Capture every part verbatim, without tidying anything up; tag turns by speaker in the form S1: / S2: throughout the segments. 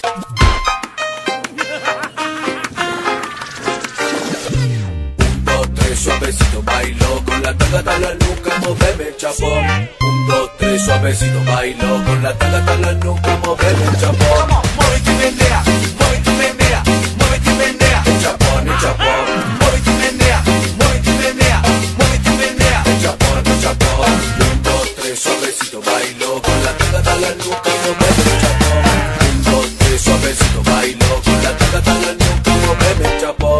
S1: Suavecito bailo con la tanga hasta la nuca, moveme el chapón. Un, dos, tres, suavecito bailo con la tanga hasta la nuca, moveme el chapón. Muévete y menea, muévete y menea, muévete y menea. El chapón, el chapón. Muévete y menea, muévete y menea, muévete y menea. El chapón, el chapón. Un, dos, tres, suavecito bailo con la tanga hasta la nuca, moveme el chapón. Un, dos, tres, suavecito bailo con la tanga hasta la nuca, moveme el chapón.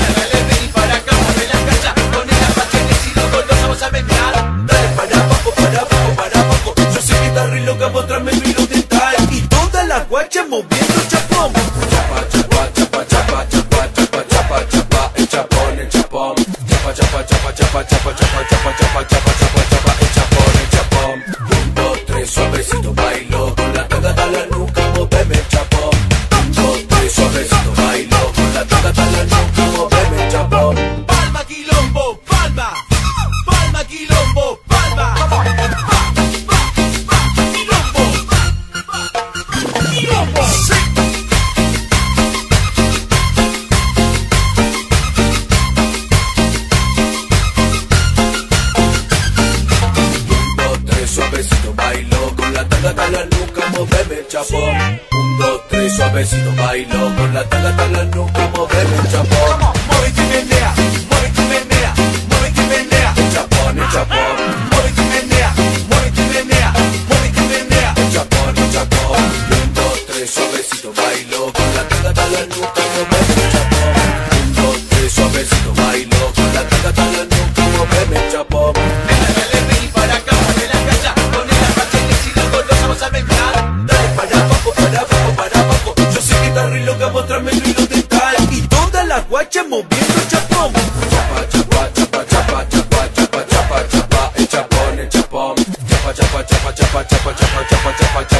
S1: Mostrame mi lo dental y toda la guacha moviendo el chapón. Chapa, chapa, chapa, chapa, chapa, chapa, chapa, chapa, el chapón, el chapón. Chapa, chapa, chapa, chapa, chapa, chapa, chapa, chapa, chapa, chapa, chapa, el chapón, el chapón. Un, dos, tres, suavecito bailo con la tanga hasta la nuca, moveme el chapón. Un, dos, tres, suavecito bailo con la tanga hasta la nuca, moveme el chapón. Palma, quilombo, palma, palma, quilombo, palma. Suavecito bailo con la tanga hasta la nuca, moveme el chapón. Un, dos, tres, suavecito bailo con la tanga hasta la nuca, moveme el chapón. Muévete y menea, muévete y menea, muévete y menea. El chapón, el chapón. Muévete y menea, muévete y menea, muévete y menea. El chapón, el chapón. Un, dos, tres, suavecito bailo con la tanga hasta la nuca, moveme el chapón. Un, dos, tres, suavecito bailo con la tanga hasta la nuca, moveme el chapón. Mostrame el hilo dental y toda la guacha moviendo el chapón. Chapa, chapa, chapa, chapa, chapa, chapa, chapa, chapa, el chapón, el chapón. Chapa, chapa, chapa, chapa, chapa, chapa, chapa, chapa, chapa.